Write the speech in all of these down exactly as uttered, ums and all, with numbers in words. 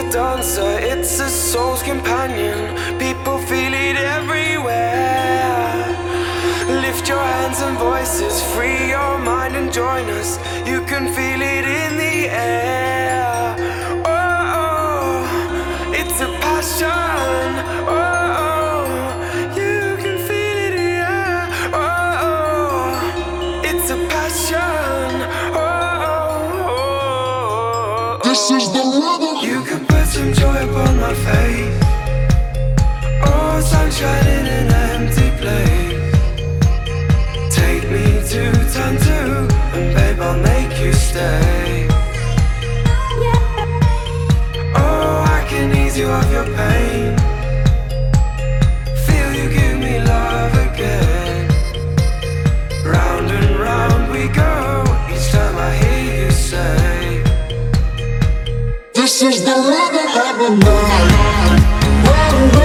dancer, it's a soul's companion. People feel it everywhere. Lift your hands and voices, free your mind and join us. You can feel it in the air. Oh, oh, it's a passion. Oh, oh, you can feel it, yeah. Oh, oh, it's a passion. Oh, oh, oh. This is the rhythm. You can put some joy upon my face. Oh, sunshine in an empty place. Take me to turn two, and babe, I'll make you stay. Oh, I can ease you of your pain. Feel you give me love again. Round and round we go, each time I hear you say, this is the rhythm of the night. Oh, oh,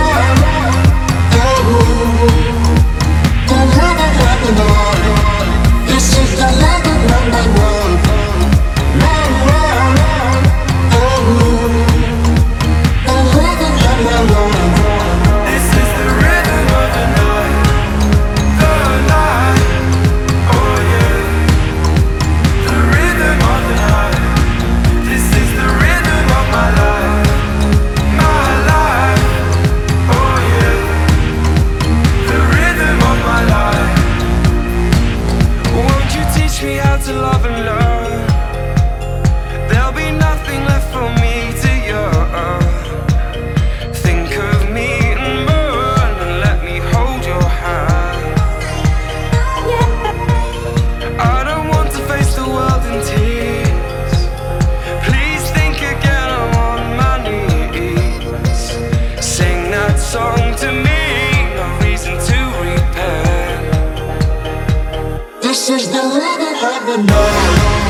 oh. The rhythm of the night. This is the rhythm of my life. My life. Oh, the rhythm of my life. this is the rhythm of the night. The night. Oh yeah. The rhythm of the night. This is the rhythm of my life. My life. Oh yeah. The rhythm of my life. Won't you teach me how to love and learn? There'll be nothing left for me to yearn. Think of me and burn, and let me hold your hand. I don't want to face the world in tears. Please think again, I'm on my knees. Sing that song to me, no reason to repent. This is the rhythm of the night.